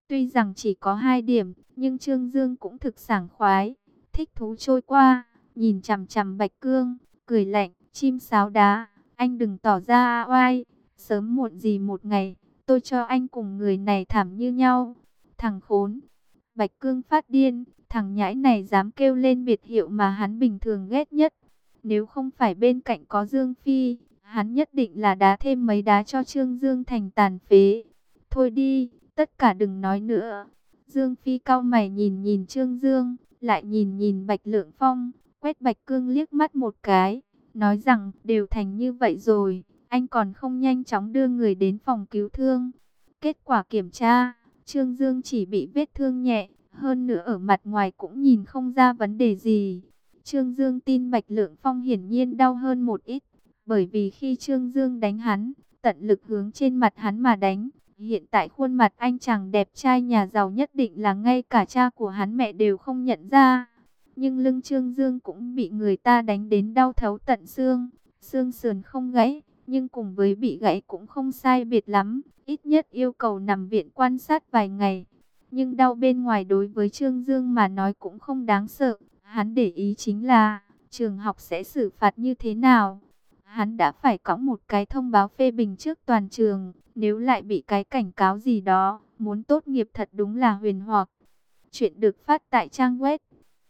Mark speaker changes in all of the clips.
Speaker 1: Tuy rằng chỉ có 2 điểm, nhưng Trương Dương cũng thực sảng khoái, thích thú trôi qua, nhìn chằm chằm Bạch Cương, cười lạnh, chim sáo đá, anh đừng tỏ ra oai, sớm muộn gì một ngày, tôi cho anh cùng người này thảm như nhau. Thằng khốn! Bạch Cương phát điên, thằng nhãi này dám kêu lên biệt hiệu mà hắn bình thường ghét nhất. Nếu không phải bên cạnh có Dương Phi, hắn nhất định là đá thêm mấy đá cho Trương Dương thành tàn phế. Thôi đi, tất cả đừng nói nữa. Dương Phi cau mày nhìn nhìn Trương Dương, lại nhìn nhìn Bạch Lượng Phong, quét Bạch Cương liếc mắt một cái, nói rằng đều thành như vậy rồi, anh còn không nhanh chóng đưa người đến phòng cứu thương. Kết quả kiểm tra, Trương Dương chỉ bị vết thương nhẹ, hơn nữa ở mặt ngoài cũng nhìn không ra vấn đề gì. Trương Dương tin Bạch Lượng Phong hiển nhiên đau hơn một ít, bởi vì khi Trương Dương đánh hắn, tận lực hướng trên mặt hắn mà đánh. Hiện tại khuôn mặt anh chàng đẹp trai nhà giàu nhất định là ngay cả cha của hắn mẹ đều không nhận ra. Nhưng lưng Trương Dương cũng bị người ta đánh đến đau thấu tận xương, xương sườn không gãy, nhưng cùng với bị gãy cũng không sai biệt lắm, ít nhất yêu cầu nằm viện quan sát vài ngày. Nhưng đau bên ngoài đối với Trương Dương mà nói cũng không đáng sợ, hắn để ý chính là trường học sẽ xử phạt như thế nào. Hắn đã phải cõng một cái thông báo phê bình trước toàn trường, nếu lại bị cái cảnh cáo gì đó, muốn tốt nghiệp thật đúng là huyền hoặc. Chuyện được phát tại trang web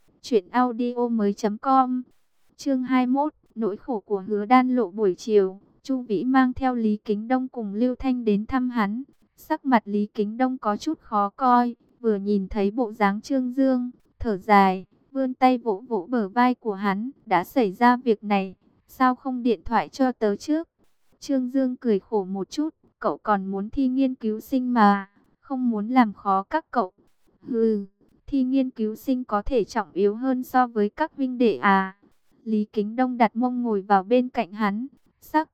Speaker 1: truyệnaudiomoi.com. Chương 21, nỗi khổ của Hứa Đan Lộ. Buổi chiều, Chu Vĩ mang theo Lý Kính Đông cùng Lưu Thanh đến thăm hắn. Sắc mặt Lý Kính Đông có chút khó coi, vừa nhìn thấy bộ dáng Trương Dương, thở dài, vươn tay vỗ vỗ bờ vai của hắn. Đã xảy ra việc này, sao không điện thoại cho tớ trước? Trương Dương cười khổ một chút, cậu còn muốn thi nghiên cứu sinh mà, không muốn làm khó các cậu. Hừ, thi nghiên cứu sinh có thể trọng yếu hơn so với các huynh đệ à? Lý Kính Đông đặt mông ngồi vào bên cạnh hắn, sắc.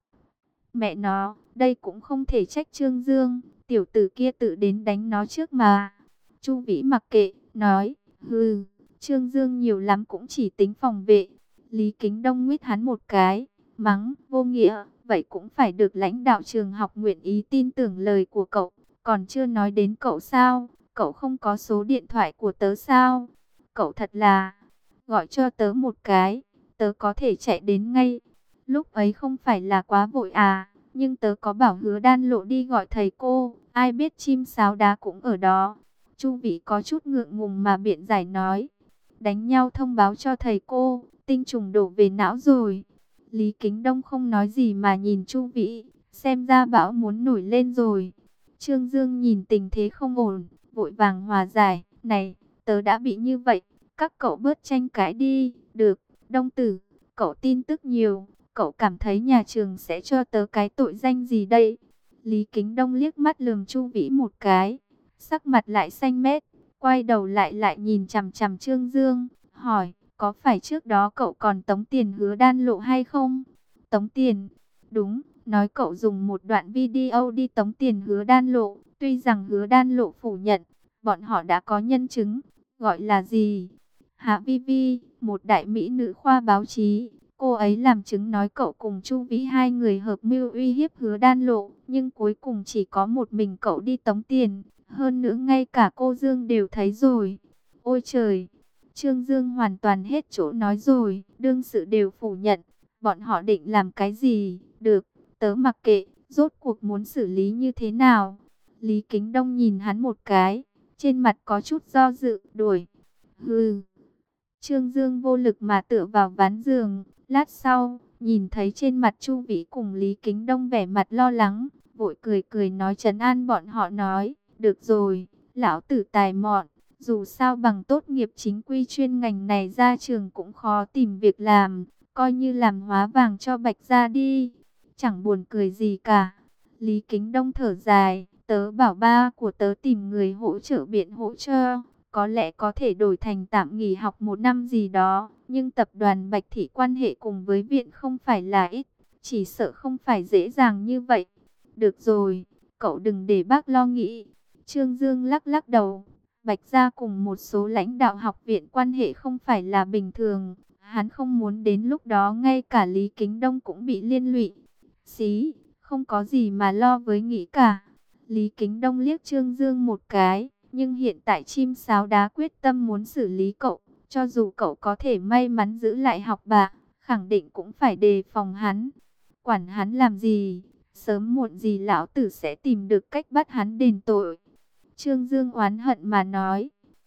Speaker 1: Mẹ nó, đây cũng không thể trách Trương Dương, tiểu tử kia tự đến đánh nó trước mà. Chu Vĩ mặc kệ, nói, hừ, Trương Dương nhiều lắm cũng chỉ tính phòng vệ. Lý Kính Đông nguyết hắn một cái, mắng, vô nghĩa, vậy cũng phải được lãnh đạo trường học nguyện ý tin tưởng lời của cậu. Còn chưa nói đến cậu sao, cậu không có số điện thoại của tớ sao? Cậu thật là, gọi cho tớ một cái, tớ có thể chạy đến ngay. Lúc ấy không phải là quá vội à, nhưng tớ có bảo Hứa Đan Lộ đi gọi thầy cô, ai biết chim sáo đá cũng ở đó. Chu Vĩ có chút ngượng ngùng mà biện giải nói, đánh nhau thông báo cho thầy cô, tinh trùng đổ về não rồi. Lý Kính Đông không nói gì mà nhìn Chu Vĩ, xem ra bão muốn nổi lên rồi. Trương Dương nhìn tình thế không ổn, vội vàng hòa giải, này, tớ đã bị như vậy, các cậu bớt tranh cãi đi, được, Đông Tử, cậu tin tức nhiều, cậu cảm thấy nhà trường sẽ cho tớ cái tội danh gì đây? Lý Kính Đông liếc mắt lườm Chu Vĩ một cái, sắc mặt lại xanh mét, quay đầu lại nhìn chằm chằm Trương Dương, hỏi, có phải trước đó cậu còn tống tiền Hứa Đan Lộ hay không? Tống tiền? Đúng, nói cậu dùng một đoạn video đi tống tiền Hứa Đan Lộ, tuy rằng Hứa Đan Lộ phủ nhận, bọn họ đã có nhân chứng, gọi là gì? Hạ Vi Vi, một đại mỹ nữ khoa báo chí, cô ấy làm chứng nói cậu cùng Chu Vĩ hai người hợp mưu uy hiếp Hứa Đan Lộ, nhưng cuối cùng chỉ có một mình cậu đi tống tiền, hơn nữa ngay cả cô Dương đều thấy rồi. Ôi trời! Trương Dương hoàn toàn hết chỗ nói rồi, đương sự đều phủ nhận, bọn họ định làm cái gì? Được, tớ mặc kệ, rốt cuộc muốn xử lý như thế nào? Lý Kính Đông nhìn hắn một cái, trên mặt có chút do dự, đuổi. Hừ. Trương Dương vô lực mà tựa vào ván giường, lát sau, nhìn thấy trên mặt Chu Vĩ cùng Lý Kính Đông vẻ mặt lo lắng, vội cười cười nói trấn an bọn họ nói, được rồi, lão tử tài mọn, dù sao bằng tốt nghiệp chính quy chuyên ngành này ra trường cũng khó tìm việc làm, coi như làm hóa vàng cho Bạch gia đi, chẳng buồn cười gì cả. Lý Kính Đông thở dài, tớ bảo ba của tớ tìm người hỗ trợ biện hỗ trợ. Có lẽ có thể đổi thành tạm nghỉ học 1 năm gì đó, nhưng tập đoàn Bạch Thị quan hệ cùng với viện không phải là ít, chỉ sợ không phải dễ dàng như vậy. Được rồi, cậu đừng để bác lo nghĩ. Trương Dương lắc lắc đầu, Bạch gia cùng một số lãnh đạo học viện quan hệ không phải là bình thường, hắn không muốn đến lúc đó ngay cả Lý Kính Đông cũng bị liên lụy. Xí, không có gì mà lo với nghĩ cả. Lý Kính Đông liếc Trương Dương một cái, Nhưng hiện tại chim sáo đá quyết tâm muốn xử lý cậu. Cho dù cậu có thể may mắn giữ lại học bạ, khẳng định cũng phải đề phòng hắn. Quản hắn làm gì, sớm muộn gì lão tử sẽ tìm được cách bắt hắn đền tội. Trương Dương oán hận mà nói.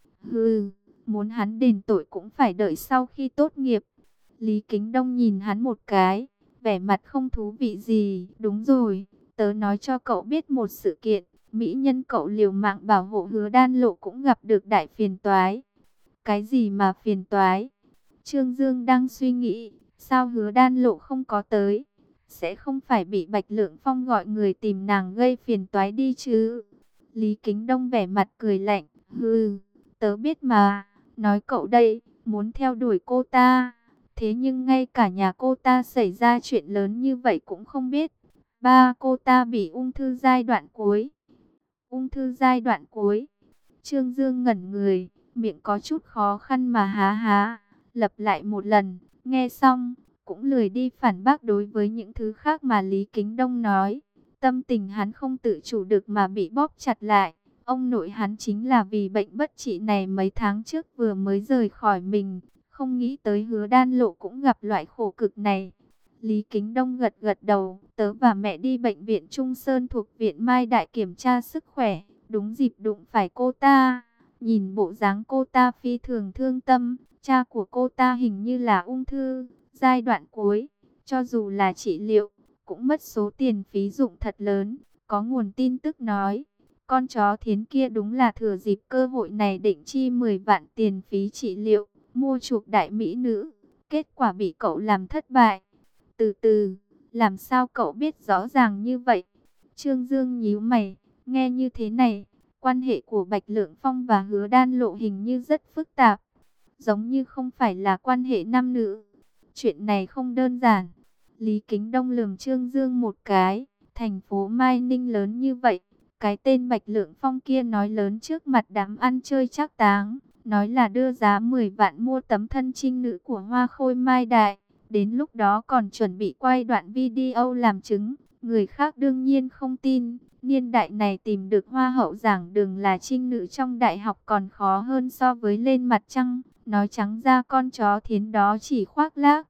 Speaker 1: Hừ, muốn hắn đền tội cũng phải đợi sau khi tốt nghiệp. Lý Kính Đông nhìn hắn một cái, vẻ mặt không thú vị gì. Đúng rồi, tớ nói cho cậu biết một sự kiện. Mỹ nhân cậu liều mạng bảo hộ Hứa Đan Lộ cũng gặp được đại phiền toái. Cái gì mà phiền toái? Trương Dương đang suy nghĩ, sao Hứa Đan Lộ không có tới? Sẽ không phải bị Bạch Lượng Phong gọi người tìm nàng gây phiền toái đi chứ? Lý Kính Đông vẻ mặt cười lạnh, hừ, tớ biết mà, nói cậu đây, muốn theo đuổi cô ta. Thế nhưng ngay cả nhà cô ta xảy ra chuyện lớn như vậy cũng không biết. Ba cô ta bị ung thư giai đoạn cuối. Ung thư giai đoạn cuối. Trương Dương ngẩn người, miệng có chút khó khăn mà há há, lặp lại một lần, nghe xong, cũng lười đi phản bác đối với những thứ khác mà Lý Kính Đông nói. Tâm tình hắn không tự chủ được mà bị bóp chặt lại. Ông nội hắn chính là vì bệnh bất trị này mấy tháng trước vừa mới rời khỏi mình, không nghĩ tới Hứa Đan Lộ cũng gặp loại khổ cực này. Lý Kính Đông gật gật đầu, tớ và mẹ đi bệnh viện Trung Sơn thuộc viện Mai Đại kiểm tra sức khỏe, đúng dịp đụng phải cô ta. Nhìn bộ dáng cô ta phi thường thương tâm, cha của cô ta hình như là ung thư, giai đoạn cuối, cho dù là trị liệu, cũng mất số tiền phí dụng thật lớn. Có nguồn tin tức nói, con chó thiến kia đúng là thừa dịp cơ hội này định chi 10 vạn tiền phí trị liệu, mua chuộc đại mỹ nữ, kết quả bị cậu làm thất bại. Từ từ, làm sao cậu biết rõ ràng như vậy? Trương Dương nhíu mày, nghe như thế này, quan hệ của Bạch Lượng Phong và Hứa Đan Lộ hình như rất phức tạp, giống như không phải là quan hệ nam nữ. Chuyện này không đơn giản. Lý Kính Đông lườm Trương Dương một cái, thành phố Mai Ninh lớn như vậy, cái tên Bạch Lượng Phong kia nói lớn trước mặt đám ăn chơi trác táng, nói là đưa giá 10 vạn mua tấm thân trinh nữ của Hoa Khôi Mai Đại. Đến lúc đó còn chuẩn bị quay đoạn video làm chứng, người khác đương nhiên không tin. Niên đại này tìm được hoa hậu giảng đường là trinh nữ trong đại học còn khó hơn so với lên mặt trăng. Nói trắng ra con chó thiến đó chỉ khoác lác.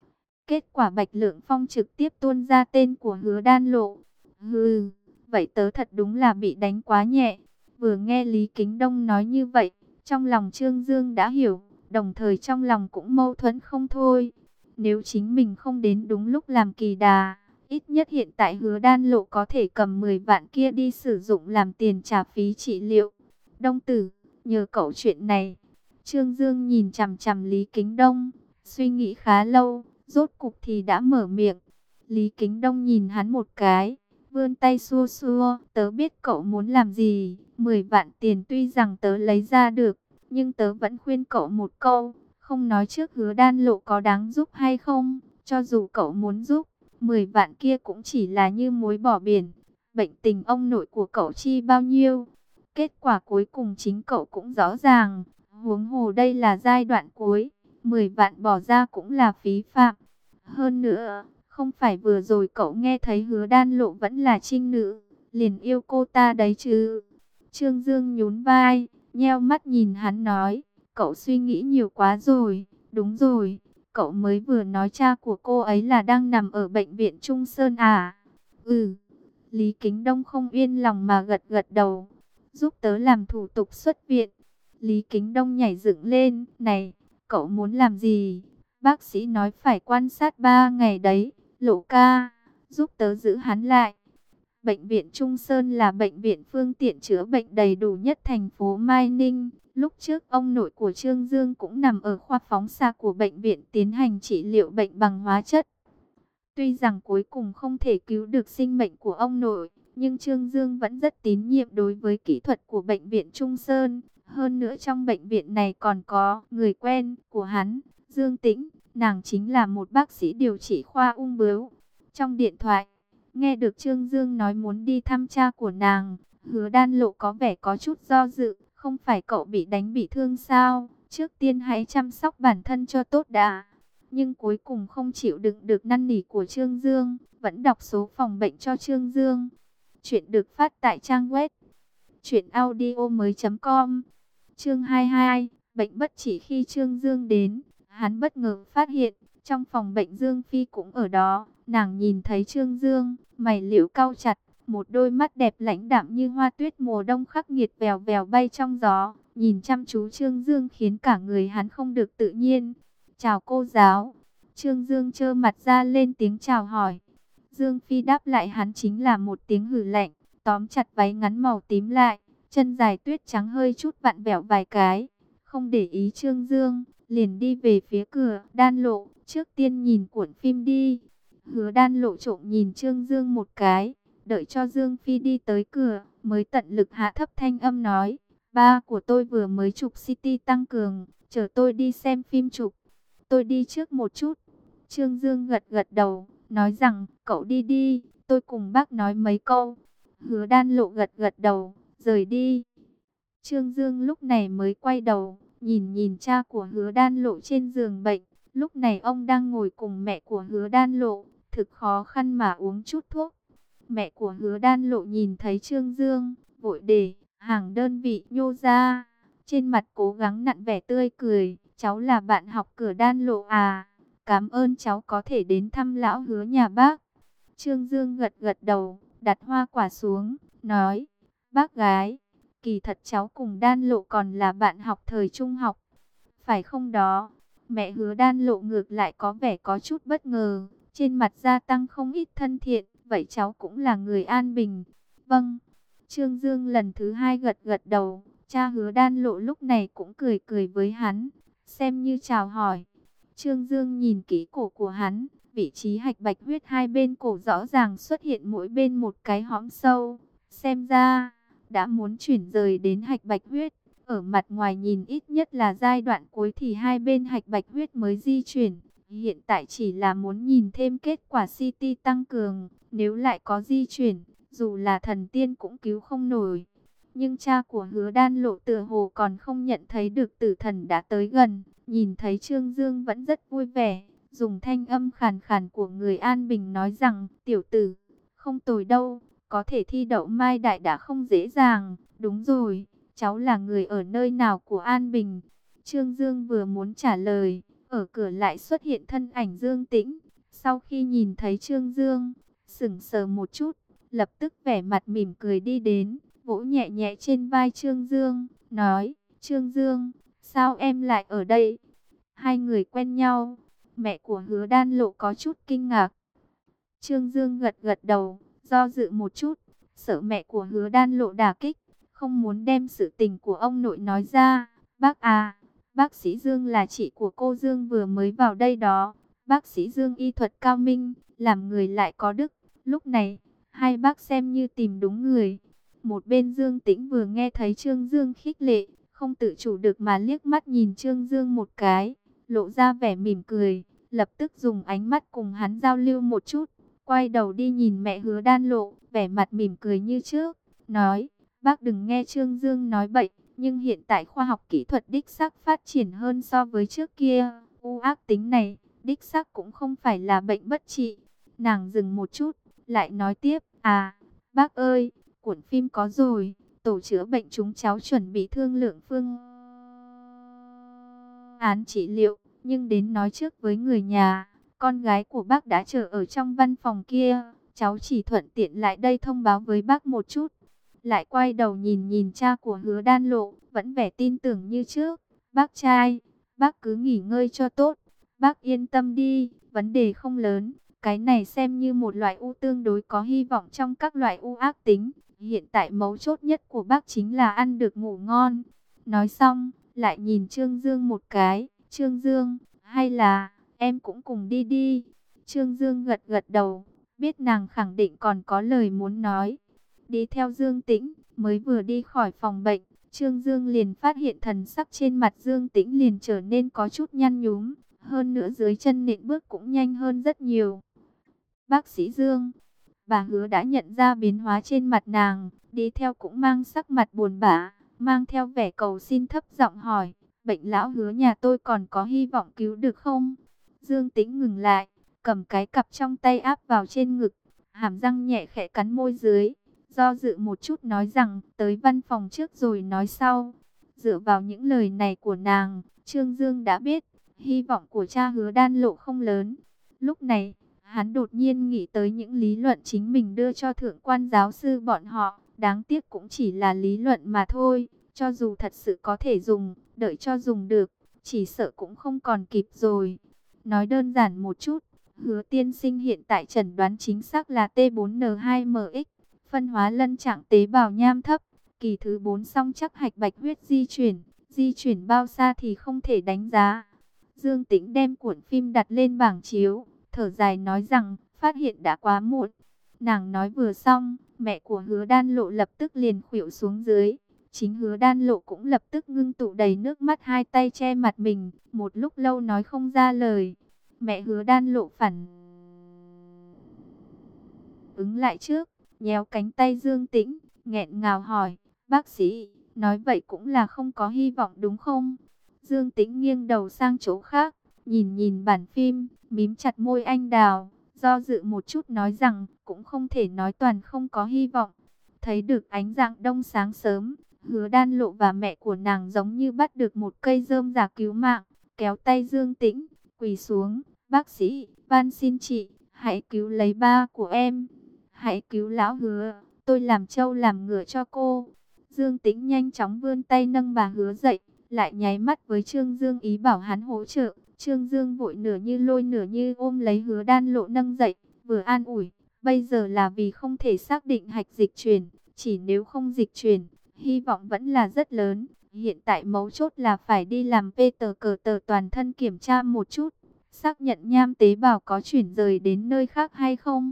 Speaker 1: Kết quả Bạch Lượng Phong trực tiếp tuôn ra tên của Hứa Đan Lộ. Hừ, vậy tớ thật đúng là bị đánh quá nhẹ. Vừa nghe Lý Kính Đông nói như vậy, trong lòng Trương Dương đã hiểu, đồng thời trong lòng cũng mâu thuẫn không thôi. Nếu chính mình không đến đúng lúc làm kỳ đà, ít nhất hiện tại Hứa Đan Lộ có thể cầm 10 vạn kia đi sử dụng làm tiền trả phí trị liệu. Đông tử, nhờ cậu chuyện này. Trương Dương nhìn chằm chằm Lý Kính Đông, suy nghĩ khá lâu, rốt cục thì đã mở miệng. Lý Kính Đông nhìn hắn một cái, vươn tay xua xua, tớ biết cậu muốn làm gì, 10 vạn tiền tuy rằng tớ lấy ra được, nhưng tớ vẫn khuyên cậu một câu, không nói trước Hứa Đan Lộ có đáng giúp hay không, cho dù cậu muốn giúp, 10 vạn kia cũng chỉ là như muối bỏ biển. Bệnh tình ông nội của cậu chi bao nhiêu? Kết quả cuối cùng chính cậu cũng rõ ràng, huống hồ đây là giai đoạn cuối, 10 vạn bỏ ra cũng là phí phạm. Hơn nữa, không phải vừa rồi cậu nghe thấy Hứa Đan Lộ vẫn là trinh nữ, liền yêu cô ta đấy chứ? Trương Dương nhún vai, nheo mắt nhìn hắn nói, cậu suy nghĩ nhiều quá rồi. Đúng rồi, cậu mới vừa nói cha của cô ấy là đang nằm ở bệnh viện Trung Sơn à? Ừ. Lý Kính Đông không yên lòng mà gật gật đầu. Giúp tớ làm thủ tục xuất viện. Lý Kính Đông nhảy dựng lên, này, cậu muốn làm gì? Bác sĩ nói phải quan sát 3 ngày đấy. Lộ ca, giúp tớ giữ hắn lại. Bệnh viện Trung Sơn là bệnh viện phương tiện chữa bệnh đầy đủ nhất thành phố Mai Ninh. Lúc trước ông nội của Trương Dương cũng nằm ở khoa phóng xạ của bệnh viện tiến hành trị liệu bệnh bằng hóa chất. Tuy rằng cuối cùng không thể cứu được sinh mệnh của ông nội, nhưng Trương Dương vẫn rất tín nhiệm đối với kỹ thuật của bệnh viện Trung Sơn. Hơn nữa trong bệnh viện này còn có người quen của hắn, Dương Tĩnh, nàng chính là một bác sĩ điều trị khoa ung bướu. Trong điện thoại, nghe được Trương Dương nói muốn đi thăm cha của nàng, Hứa Đan Lộ có vẻ có chút do dự, không phải cậu bị đánh bị thương sao? Trước tiên hãy chăm sóc bản thân cho tốt đã. Nhưng cuối cùng không chịu đựng được năn nỉ của Trương Dương, vẫn đọc số phòng bệnh cho Trương Dương. Chuyện được phát tại trang web Chuyện audio mới.com. Chương 22. Bệnh bất chỉ. Khi Trương Dương đến, hắn bất ngờ phát hiện trong phòng bệnh Dương Phi cũng ở đó. Nàng nhìn thấy Trương Dương, mày liễu cau chặt, một đôi mắt đẹp lãnh đạm như hoa tuyết mùa đông khắc nghiệt vèo vèo bay trong gió. Nhìn chăm chú Trương Dương khiến cả người hắn không được tự nhiên. Chào cô giáo. Trương Dương trơ mặt ra lên tiếng chào hỏi. Dương Phi đáp lại hắn chính là một tiếng hừ lạnh, tóm chặt váy ngắn màu tím lại, chân dài tuyết trắng hơi chút vặn vẹo vài cái, không để ý Trương Dương, liền đi về phía cửa. Đan Lộ, trước tiên nhìn cuộn phim đi. Hứa Đan Lộ trộm nhìn Trương Dương một cái, đợi cho Dương Phi đi tới cửa, mới tận lực hạ thấp thanh âm nói, ba của tôi vừa mới chụp CT tăng cường, chờ tôi đi xem phim chụp. Tôi đi trước một chút. Trương Dương gật gật đầu, nói rằng, cậu đi đi, tôi cùng bác nói mấy câu. Hứa Đan Lộ gật gật đầu, rời đi. Trương Dương lúc này mới quay đầu, nhìn nhìn cha của Hứa Đan Lộ trên giường bệnh. Lúc này ông đang ngồi cùng mẹ của Hứa Đan Lộ, thực khó khăn mà uống chút thuốc. Mẹ của Hứa Đan Lộ nhìn thấy Trương Dương, vội để hàng đơn vị nhô ra. Trên mặt cố gắng nặn vẻ tươi cười, cháu là bạn học cửa Đan Lộ à? Cảm ơn cháu có thể đến thăm lão Hứa nhà bác. Trương Dương gật gật đầu, đặt hoa quả xuống, nói, bác gái, kỳ thật cháu cùng Đan Lộ còn là bạn học thời trung học, phải không đó? Mẹ Hứa Đan Lộ ngược lại có vẻ có chút bất ngờ, trên mặt gia tăng không ít thân thiện, vậy cháu cũng là người An Bình. Vâng. Trương Dương lần thứ hai gật gật đầu, cha Hứa Đan Lộ lúc này cũng cười cười với hắn, xem như chào hỏi. Trương Dương nhìn kỹ cổ của hắn, vị trí hạch bạch huyết hai bên cổ rõ ràng xuất hiện mỗi bên một cái hõm sâu. Xem ra, đã muốn chuyển rời đến hạch bạch huyết. Ở mặt ngoài nhìn ít nhất là giai đoạn cuối thì hai bên hạch bạch huyết mới di chuyển. Hiện tại chỉ là muốn nhìn thêm kết quả CT tăng cường. Nếu lại có di chuyển, dù là thần tiên cũng cứu không nổi. Nhưng cha của Hứa Đan Lộ tựa hồ còn không nhận thấy được tử thần đã tới gần. Nhìn thấy Trương Dương vẫn rất vui vẻ, dùng thanh âm khàn khàn của người An Bình nói rằng, tiểu tử, không tồi đâu, có thể thi đậu Mai Đại đã không dễ dàng. Đúng rồi, cháu là người ở nơi nào của An Bình? Trương Dương vừa muốn trả lời, ở cửa lại xuất hiện thân ảnh Dương Tĩnh. Sau khi nhìn thấy Trương Dương, sững sờ một chút, lập tức vẻ mặt mỉm cười đi đến, vỗ nhẹ nhẹ trên vai Trương Dương, nói, Trương Dương, sao em lại ở đây? Hai người quen nhau. Mẹ của Hứa Đan Lộ có chút kinh ngạc. Trương Dương gật gật đầu, do dự một chút, sợ mẹ của Hứa Đan Lộ đả kích, không muốn đem sự tình của ông nội nói ra. Bác à, bác sĩ Dương là chị của cô Dương vừa mới vào đây đó. Bác sĩ Dương y thuật cao minh, làm người lại có đức. Lúc này, hai bác xem như tìm đúng người. Một bên Dương Tĩnh vừa nghe thấy Trương Dương khích lệ, không tự chủ được mà liếc mắt nhìn Trương Dương một cái, lộ ra vẻ mỉm cười, lập tức dùng ánh mắt cùng hắn giao lưu một chút, quay đầu đi nhìn mẹ Hứa Đan Lộ, vẻ mặt mỉm cười như trước, nói, bác đừng nghe Trương Dương nói bậy, nhưng hiện tại khoa học kỹ thuật đích xác phát triển hơn so với trước kia, u ác tính này, đích xác cũng không phải là bệnh bất trị. Nàng dừng một chút, lại nói tiếp, à, bác ơi, cuộn phim có rồi, tổ chữa bệnh chúng cháu chuẩn bị thương lượng phương án trị liệu, nhưng đến nói trước với người nhà, con gái của bác đã chờ ở trong văn phòng kia, cháu chỉ thuận tiện lại đây thông báo với bác một chút. Lại quay đầu nhìn nhìn cha của Hứa Đan Lộ, vẫn vẻ tin tưởng như trước, bác trai, bác cứ nghỉ ngơi cho tốt, bác yên tâm đi, vấn đề không lớn, cái này xem như một loại u tương đối có hy vọng trong các loại u ác tính. Hiện tại mấu chốt nhất của bác chính là ăn được ngủ ngon. Nói xong, lại nhìn Trương Dương một cái. Trương Dương, hay là em cũng cùng đi đi. Trương Dương gật gật đầu, biết nàng khẳng định còn có lời muốn nói. Đi theo Dương Tĩnh, mới vừa đi khỏi phòng bệnh, Trương Dương liền phát hiện thần sắc trên mặt Dương Tĩnh liền trở nên có chút nhăn nhúm. Hơn nữa dưới chân nện bước cũng nhanh hơn rất nhiều. Bác sĩ Dương, bà Hứa đã nhận ra biến hóa trên mặt nàng, đi theo cũng mang sắc mặt buồn bã, mang theo vẻ cầu xin thấp giọng hỏi, bệnh lão Hứa nhà tôi còn có hy vọng cứu được không? Dương Tĩnh ngừng lại, cầm cái cặp trong tay áp vào trên ngực, hàm răng nhẹ khẽ cắn môi dưới, do dự một chút nói rằng tới văn phòng trước rồi nói sau. Dựa vào những lời này của nàng, Trương Dương đã biết, hy vọng của cha Hứa Đan Lộ không lớn. Lúc này, hắn đột nhiên nghĩ tới những lý luận chính mình đưa cho thượng quan giáo sư bọn họ. Đáng tiếc cũng chỉ là lý luận mà thôi, cho dù thật sự có thể dùng, đợi cho dùng được, chỉ sợ cũng không còn kịp rồi. Nói đơn giản một chút, Hứa tiên sinh hiện tại chẩn đoán chính xác là T4N2MX, phân hóa lân trạng tế bào nham thấp, kỳ thứ 4 song chắc hạch bạch huyết di chuyển bao xa thì không thể đánh giá. Dương Tĩnh đem cuộn phim đặt lên bảng chiếu, thở dài nói rằng, phát hiện đã quá muộn. Nàng nói vừa xong, mẹ của Hứa Đan Lộ lập tức liền khuỵu xuống dưới. Chính Hứa Đan Lộ cũng lập tức ngưng tụ đầy nước mắt, hai tay che mặt mình, một lúc lâu nói không ra lời. Mẹ Hứa Đan Lộ phản ứng lại trước, nhéo cánh tay Dương Tĩnh, nghẹn ngào hỏi, bác sĩ, nói vậy cũng là không có hy vọng đúng không? Dương Tĩnh nghiêng đầu sang chỗ khác, nhìn nhìn bản phim, mím chặt môi anh đào, do dự một chút nói rằng, cũng không thể nói toàn không có hy vọng. Thấy được ánh dạng đông sáng sớm, Hứa Đan Lộ và mẹ của nàng giống như bắt được một cây rơm rả cứu mạng, kéo tay Dương Tĩnh, quỳ xuống, bác sĩ, van xin chị, hãy cứu lấy ba của em. Hãy cứu lão Hứa, tôi làm trâu làm ngựa cho cô. Dương Tĩnh nhanh chóng vươn tay nâng bà Hứa dậy, lại nháy mắt với Trương Dương ý bảo hắn hỗ trợ. Trương Dương vội nửa như lôi nửa như ôm lấy Hứa Đan Lộ nâng dậy, vừa an ủi, bây giờ là vì không thể xác định hạch dịch chuyển, chỉ nếu không dịch chuyển, hy vọng vẫn là rất lớn. Hiện tại mấu chốt là phải đi làm PCR toàn thân kiểm tra một chút, xác nhận nham tế bào có chuyển rời đến nơi khác hay không.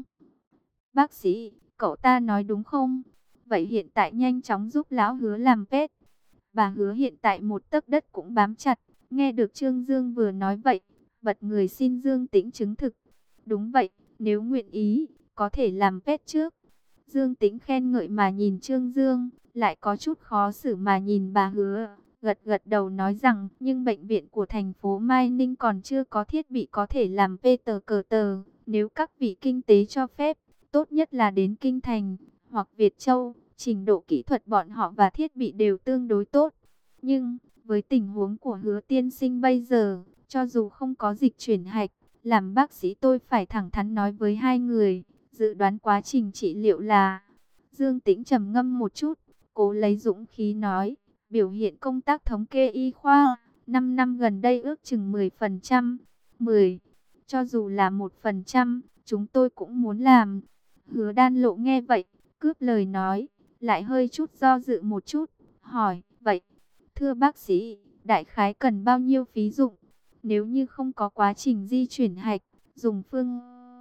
Speaker 1: Bác sĩ, cậu ta nói đúng không? Vậy hiện tại nhanh chóng giúp lão Hứa làm PET. Bà Hứa hiện tại một tấc đất cũng bám chặt. Nghe được Trương Dương vừa nói vậy, bật người xin Dương Tĩnh chứng thực. Đúng vậy, nếu nguyện ý, có thể làm PET trước. Dương Tĩnh khen ngợi mà nhìn Trương Dương, lại có chút khó xử mà nhìn bà Hứa. Gật gật đầu nói rằng, nhưng bệnh viện của thành phố Mai Ninh còn chưa có thiết bị có thể làm PCR. Nếu các vị kinh tế cho phép, tốt nhất là đến Kinh Thành hoặc Việt Châu, trình độ kỹ thuật bọn họ và thiết bị đều tương đối tốt. Nhưng, với tình huống của Hứa tiên sinh bây giờ, cho dù không có dịch chuyển hạch, làm bác sĩ tôi phải thẳng thắn nói với hai người, dự đoán quá trình trị liệu là... Dương Tĩnh trầm ngâm một chút, cố lấy dũng khí nói, biểu hiện công tác thống kê y khoa, 5 năm gần đây ước chừng 10%, 10, cho dù là 1%, chúng tôi cũng muốn làm. Hứa Đan Lộ nghe vậy, cướp lời nói, lại hơi chút do dự một chút, hỏi, vậy, thưa bác sĩ, đại khái cần bao nhiêu phí dụng, nếu như không có quá trình di chuyển hạch, dùng phương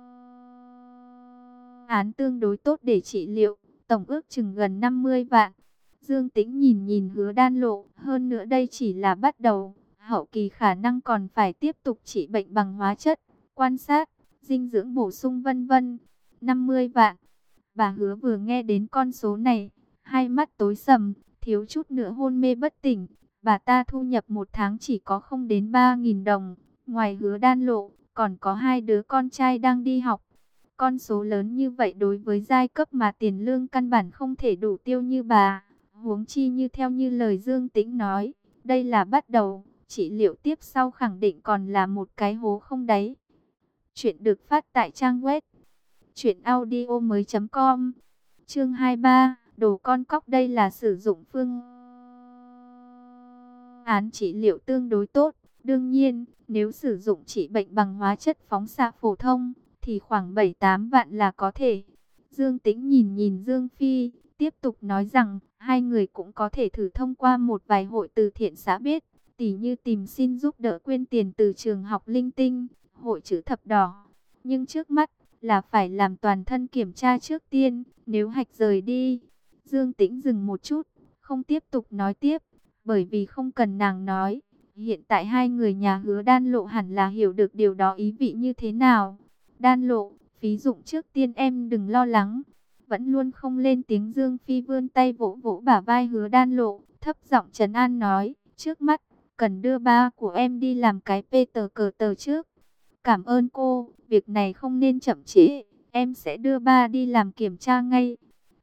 Speaker 1: án tương đối tốt để trị liệu, tổng ước chừng gần 50 vạn. Dương Tĩnh nhìn nhìn Hứa Đan Lộ, hơn nữa đây chỉ là bắt đầu, hậu kỳ khả năng còn phải tiếp tục trị bệnh bằng hóa chất, quan sát, dinh dưỡng bổ sung vân vân. 50 vạn. Bà Hứa vừa nghe đến con số này, hai mắt tối sầm, thiếu chút nữa hôn mê bất tỉnh. Bà ta thu nhập một tháng chỉ có không đến 3.000 đồng. Ngoài Hứa Đan Lộ, còn có hai đứa con trai đang đi học. Con số lớn như vậy đối với giai cấp mà tiền lương căn bản không thể đủ tiêu như bà. Huống chi như theo như lời Dương Tĩnh nói, đây là bắt đầu, trị liệu tiếp sau khẳng định còn là một cái hố không đáy. Chuyện được phát tại trang web truyệnaudiomoi.com. Chương 23, đồ con cóc. Đây là sử dụng phương án trị liệu tương đối tốt. Đương nhiên, nếu sử dụng trị bệnh bằng hóa chất phóng xạ phổ thông, thì khoảng 7-8 vạn là có thể. Dương Tĩnh nhìn nhìn Dương Phi, tiếp tục nói rằng, hai người cũng có thể thử thông qua một vài hội từ thiện xã biết, tỉ như tìm xin giúp đỡ quyên tiền từ trường học linh tinh, hội chữ thập đỏ. Nhưng trước mắt, là phải làm toàn thân kiểm tra trước tiên, nếu hạch rời đi. Dương Tĩnh dừng một chút, không tiếp tục nói tiếp, bởi vì không cần nàng nói. Hiện tại hai người nhà Hứa Đan Lộ hẳn là hiểu được điều đó ý vị như thế nào. Đan Lộ, phí dụng trước tiên em đừng lo lắng. Vẫn luôn không lên tiếng Dương Phi vươn tay vỗ vỗ bả vai Hứa Đan Lộ, thấp giọng trấn an nói, trước mắt, cần đưa ba của em đi làm cái PCR trước. Cảm ơn cô, việc này không nên chậm trễ, em sẽ đưa ba đi làm kiểm tra ngay.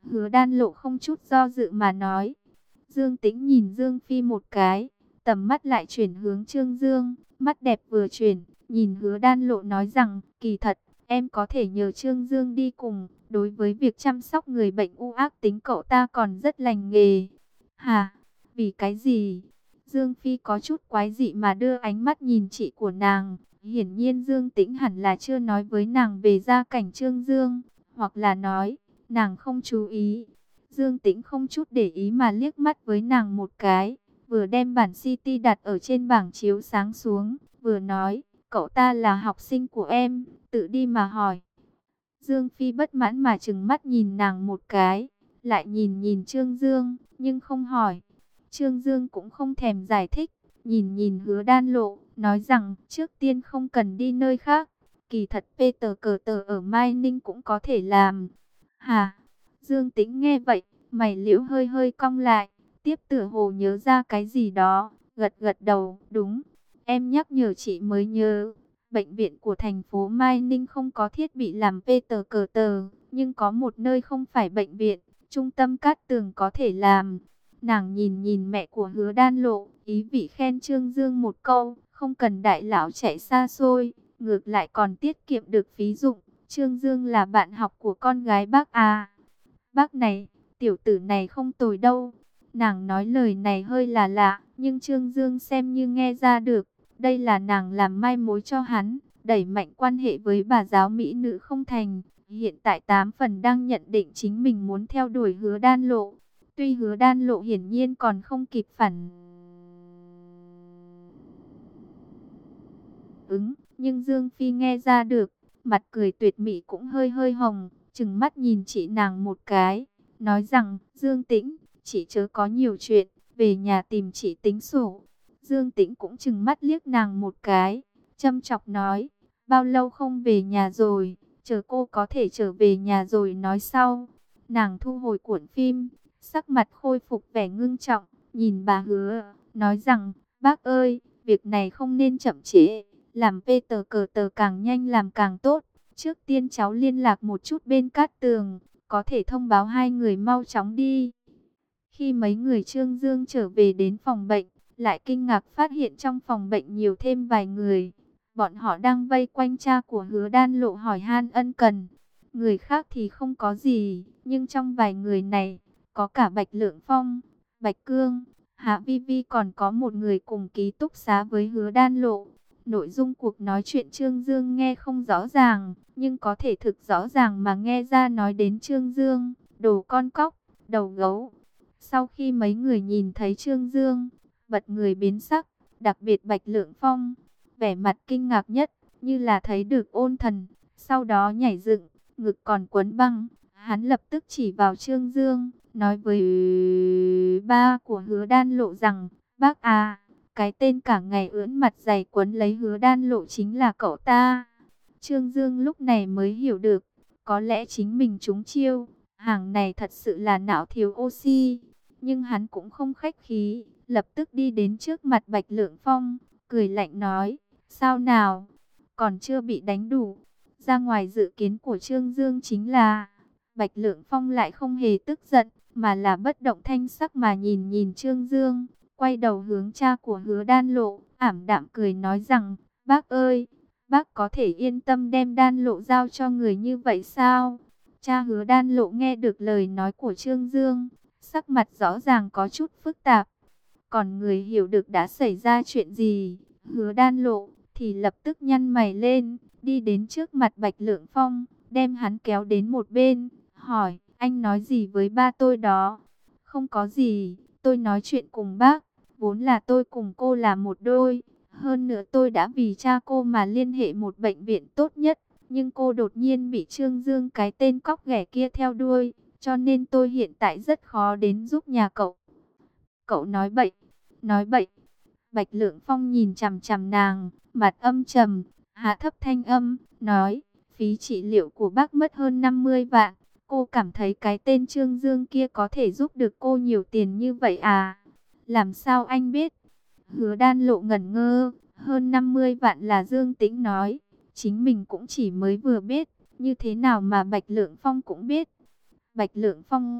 Speaker 1: Hứa Đan Lộ không chút do dự mà nói. Dương Tĩnh nhìn Dương Phi một cái, tầm mắt lại chuyển hướng Trương Dương, mắt đẹp vừa chuyển, nhìn Hứa Đan Lộ nói rằng, kỳ thật, em có thể nhờ Trương Dương đi cùng, đối với việc chăm sóc người bệnh u ác tính cậu ta còn rất lành nghề. Hả? Vì cái gì? Dương Phi có chút quái dị mà đưa ánh mắt nhìn chị của nàng. Hiển nhiên Dương Tĩnh hẳn là chưa nói với nàng về gia cảnh Trương Dương, hoặc là nói, nàng không chú ý. Dương Tĩnh không chút để ý mà liếc mắt với nàng một cái, vừa đem bản CT đặt ở trên bảng chiếu sáng xuống, vừa nói, cậu ta là học sinh của em, tự đi mà hỏi. Dương Phi bất mãn mà trừng mắt nhìn nàng một cái, lại nhìn nhìn Trương Dương, nhưng không hỏi. Trương Dương cũng không thèm giải thích, nhìn nhìn Hứa Đan Lộ, nói rằng trước tiên không cần đi nơi khác. Kỳ thật Peter cờ tờ ở Mai Ninh cũng có thể làm. Hả? Dương Tĩnh nghe vậy, mày liễu hơi hơi cong lại, tiếp tựa hồ nhớ ra cái gì đó, gật gật đầu, đúng. Em nhắc nhở chị mới nhớ, bệnh viện của thành phố Mai Ninh không có thiết bị làm Peter cờ tờ, nhưng có một nơi không phải bệnh viện, trung tâm Cát Tường có thể làm. Nàng nhìn nhìn mẹ của Hứa Đan Lộ, ý vị khen Trương Dương một câu, không cần đại lão chạy xa xôi, ngược lại còn tiết kiệm được phí dụng. Trương Dương là bạn học của con gái bác à. Bác này, tiểu tử này không tồi đâu. Nàng nói lời này hơi là lạ, nhưng Trương Dương xem như nghe ra được. Đây là nàng làm mai mối cho hắn, đẩy mạnh quan hệ với bà giáo mỹ nữ không thành. Hiện tại 8 phần đang nhận định chính mình muốn theo đuổi Hứa Đan Lộ. Tuy Hứa Đan Lộ hiển nhiên còn không kịp phản ứng, nhưng Dương Phi nghe ra được, mặt cười tuyệt mỹ cũng hơi hơi hồng, trừng mắt nhìn chị nàng một cái, nói rằng, Dương Tĩnh, chị chớ có nhiều chuyện, về nhà tìm chị tính sổ. Dương Tĩnh cũng trừng mắt liếc nàng một cái, châm chọc nói, bao lâu không về nhà rồi, chờ cô có thể trở về nhà rồi nói sau. Nàng thu hồi cuộn phim, sắc mặt khôi phục vẻ ngưng trọng, nhìn bà Hứa, nói rằng, bác ơi, việc này không nên chậm trễ, làm Peter cờ tờ càng nhanh làm càng tốt. Trước tiên cháu liên lạc một chút bên Cát Tường, có thể thông báo hai người mau chóng đi. Khi mấy người Trương Dương trở về đến phòng bệnh, lại kinh ngạc phát hiện trong phòng bệnh nhiều thêm vài người. Bọn họ đang vây quanh cha của Hứa Đan Lộ hỏi han ân cần. Người khác thì không có gì, nhưng trong vài người này, có cả Bạch Lượng Phong, Bạch Cương, Hạ Vi Vi, còn có một người cùng ký túc xá với Hứa Đan Lộ. Nội dung cuộc nói chuyện Trương Dương nghe không rõ ràng, nhưng có thể thực rõ ràng mà nghe ra nói đến Trương Dương, đồ con cóc, đầu gấu. Sau khi mấy người nhìn thấy Trương Dương, bật người biến sắc, đặc biệt Bạch Lượng Phong, vẻ mặt kinh ngạc nhất, như là thấy được ôn thần, sau đó nhảy dựng, ngực còn quấn băng. Hắn lập tức chỉ vào Trương Dương, nói với ba của Hứa Đan Lộ rằng, bác à, cái tên cả ngày ưỡn mặt dày quấn lấy Hứa Đan Lộ chính là cậu ta. Trương Dương lúc này mới hiểu được, có lẽ chính mình trúng chiêu, hàng này thật sự là não thiếu oxy. Nhưng hắn cũng không khách khí, lập tức đi đến trước mặt Bạch Lượng Phong, cười lạnh nói, sao nào, còn chưa bị đánh đủ. Ra ngoài dự kiến của Trương Dương chính là, Bạch Lượng Phong lại không hề tức giận, mà là bất động thanh sắc mà nhìn nhìn Trương Dương, quay đầu hướng cha của Hứa Đan Lộ, ảm đạm cười nói rằng, bác ơi, bác có thể yên tâm đem Đan Lộ giao cho người như vậy sao? Cha Hứa Đan Lộ nghe được lời nói của Trương Dương, sắc mặt rõ ràng có chút phức tạp. Còn người hiểu được đã xảy ra chuyện gì, Hứa Đan Lộ thì lập tức nhăn mày lên, đi đến trước mặt Bạch Lượng Phong, đem hắn kéo đến một bên, hỏi, anh nói gì với ba tôi đó? Không có gì, tôi nói chuyện cùng bác, vốn là tôi cùng cô là một đôi. Hơn nữa tôi đã vì cha cô mà liên hệ một bệnh viện tốt nhất, nhưng cô đột nhiên bị Trương Dương cái tên cóc ghẻ kia theo đuôi, cho nên tôi hiện tại rất khó đến giúp nhà cậu. Cậu nói bậy, nói bậy. Bạch Lượng Phong nhìn chằm chằm nàng, mặt âm trầm, hạ thấp thanh âm, nói, phí trị liệu của bác mất hơn 50 vạn. Cô cảm thấy cái tên Trương Dương kia có thể giúp được cô nhiều tiền như vậy à? Làm sao anh biết? Hứa Đan Lộ ngẩn ngơ, hơn 50 vạn là Dương Tĩnh nói. Chính mình cũng chỉ mới vừa biết, như thế nào mà Bạch Lượng Phong cũng biết. Bạch Lượng Phong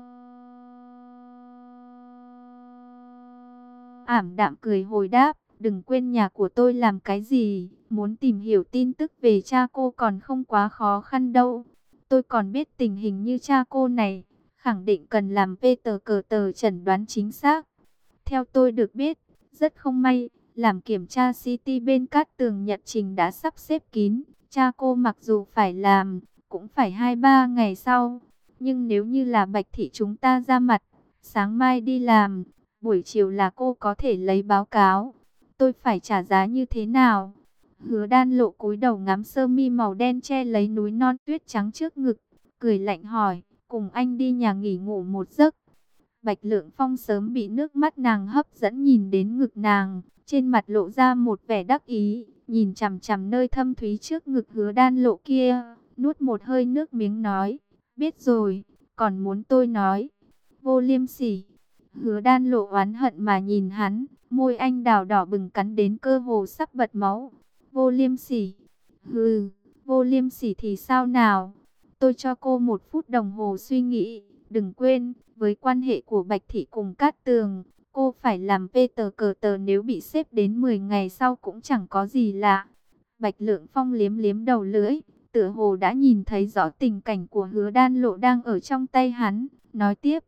Speaker 1: ảm đạm cười hồi đáp, đừng quên nhà của tôi làm cái gì, muốn tìm hiểu tin tức về cha cô còn không quá khó khăn đâu. Tôi còn biết tình hình như cha cô này, khẳng định cần làm Peter cờ tờ chẩn đoán chính xác. Theo tôi được biết, rất không may, làm kiểm tra CT bên Cát Tường Nhật Trình đã sắp xếp kín. Cha cô mặc dù phải làm, cũng phải 2-3 ngày sau. Nhưng nếu như là Bạch Thị chúng ta ra mặt, sáng mai đi làm, buổi chiều là cô có thể lấy báo cáo. Tôi phải trả giá như thế nào? Hứa Đan Lộ cúi đầu ngắm sơ mi màu đen che lấy núi non tuyết trắng trước ngực, cười lạnh hỏi, cùng anh đi nhà nghỉ ngủ một giấc. Bạch Lượng Phong sớm bị nước mắt nàng hấp dẫn nhìn đến ngực nàng, trên mặt lộ ra một vẻ đắc ý, nhìn chằm chằm nơi thâm thúy trước ngực Hứa Đan Lộ kia, nuốt một hơi nước miếng nói, biết rồi, còn muốn tôi nói, vô liêm sỉ. Hứa Đan Lộ oán hận mà nhìn hắn, môi anh đào đỏ bừng cắn đến cơ hồ sắp bật máu. Vô liêm sỉ? Hừ, vô liêm sỉ thì sao nào? Tôi cho cô 1 phút đồng hồ suy nghĩ, đừng quên, với quan hệ của Bạch Thị cùng Cát Tường, cô phải làm Peter cờ tờ, nếu bị xếp đến 10 ngày sau cũng chẳng có gì lạ. Bạch Lượng Phong liếm liếm đầu lưỡi, tựa hồ đã nhìn thấy rõ tình cảnh của Hứa Đan Lộ đang ở trong tay hắn, nói tiếp,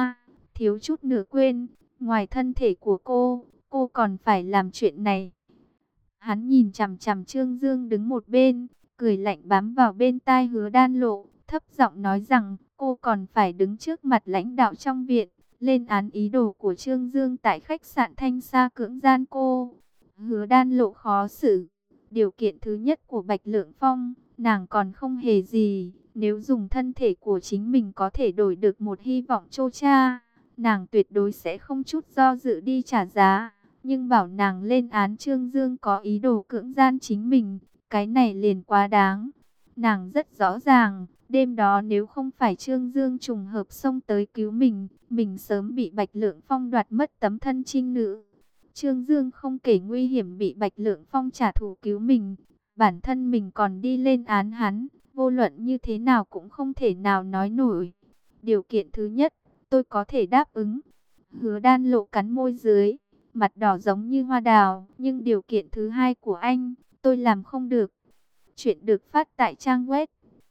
Speaker 1: thiếu chút nữa quên, ngoài thân thể của cô còn phải làm chuyện này. Hắn nhìn chằm chằm Trương Dương đứng một bên, cười lạnh bám vào bên tai Hứa Đan Lộ, thấp giọng nói rằng, cô còn phải đứng trước mặt lãnh đạo trong viện, lên án ý đồ của Trương Dương tại khách sạn Thanh Sa cưỡng gian cô. Hứa Đan Lộ khó xử. Điều kiện thứ nhất của Bạch Lượng Phong, nàng còn không hề gì, nếu dùng thân thể của chính mình có thể đổi được một hy vọng trô cha, nàng tuyệt đối sẽ không chút do dự đi trả giá. Nhưng bảo nàng lên án Trương Dương có ý đồ cưỡng gian chính mình, cái này liền quá đáng. Nàng rất rõ ràng, đêm đó nếu không phải Trương Dương trùng hợp xông tới cứu mình sớm bị Bạch Lượng Phong đoạt mất tấm thân trinh nữ. Trương Dương không kể nguy hiểm bị Bạch Lượng Phong trả thù cứu mình, bản thân mình còn đi lên án hắn, vô luận như thế nào cũng không thể nào nói nổi. Điều kiện thứ nhất, tôi có thể đáp ứng. Hứa Đan Lộ cắn môi dưới, mặt đỏ giống như hoa đào, nhưng điều kiện thứ hai của anh, tôi làm không được. Chuyện được phát tại trang web